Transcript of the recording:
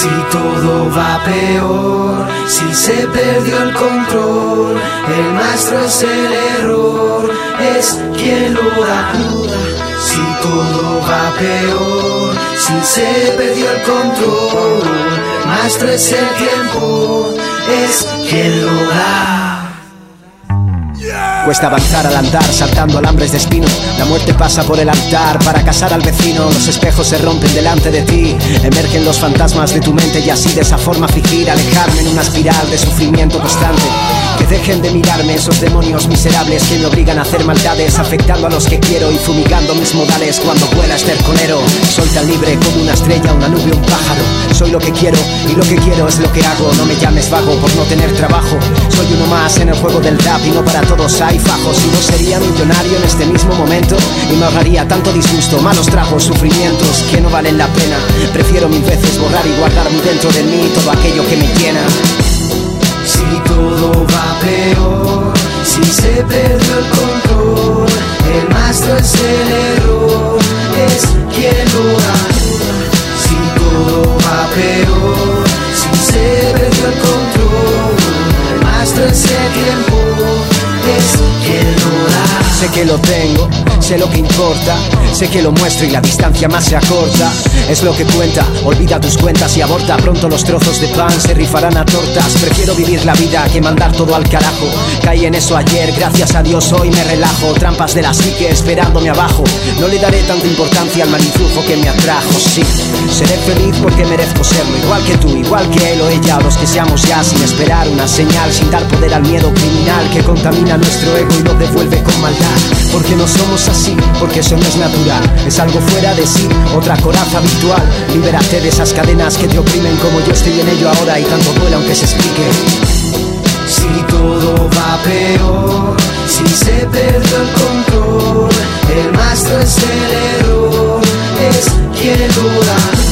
Si todo va peor, si se perdió el control, el maestro es el error, es quien lo da. Si todo va peor, si se perdió el control, el maestro es el tiempo, es quien lo da. Cuesta avanzar al andar, saltando alambres de espino. La muerte pasa por el altar para casar al vecino. Los espejos se rompen delante de ti, emergen los fantasmas de tu mente y así de esa forma fingir alejarme en una espiral de sufrimiento constante. Que dejen de mirarme esos demonios miserables que me obligan a hacer maldades, afectando a los que quiero y fumigando mis modales cuando vuela estercolero. Soy tan libre como una estrella, una nube, un pájaro. Soy lo que quiero y lo que quiero es lo que hago. No me llames vago por no tener trabajo. Soy uno más en el juego del rap y no para todos hay fajos. Si no sería millonario en este mismo momento y me ahorraría tanto disgusto, malos tragos, sufrimientos que no valen la pena. Prefiero mil veces borrar y guardar muy dentro de mí todo aquello que me llena. Si todo va peor, si se perdió el control, el maestro es el error, es quien lo da. Si todo va peor, si se perdió el control, el maestro es el tiempo, es quien lo da. Sé que lo tengo, sé lo que importa, sé que lo muestro y la distancia más se acorta. Es lo que cuenta, olvida tus cuentas y aborta. Pronto los trozos de pan se rifarán a tortas. Prefiero vivir la vida que mandar todo al carajo. Caí en eso ayer, gracias a Dios hoy me relajo. Trampas de la psique esperándome abajo. No le daré tanta importancia al mal influjo que me atrajo. Sí, seré feliz porque merezco serlo. Igual que tú, igual que él o ella, o los que seamos ya, sin esperar una señal, sin dar poder al miedo criminal que contamina nuestro ego y lo devuelve con maldad. Porque no somos así, porque eso no es natural, es algo fuera de sí, otra coraza virtual. Libérate de esas cadenas que te oprimen como yo estoy en ello ahora y tanto duele aunque se explique. Si todo va peor, si se perdió el control, el maestro es el error, es quien lo da.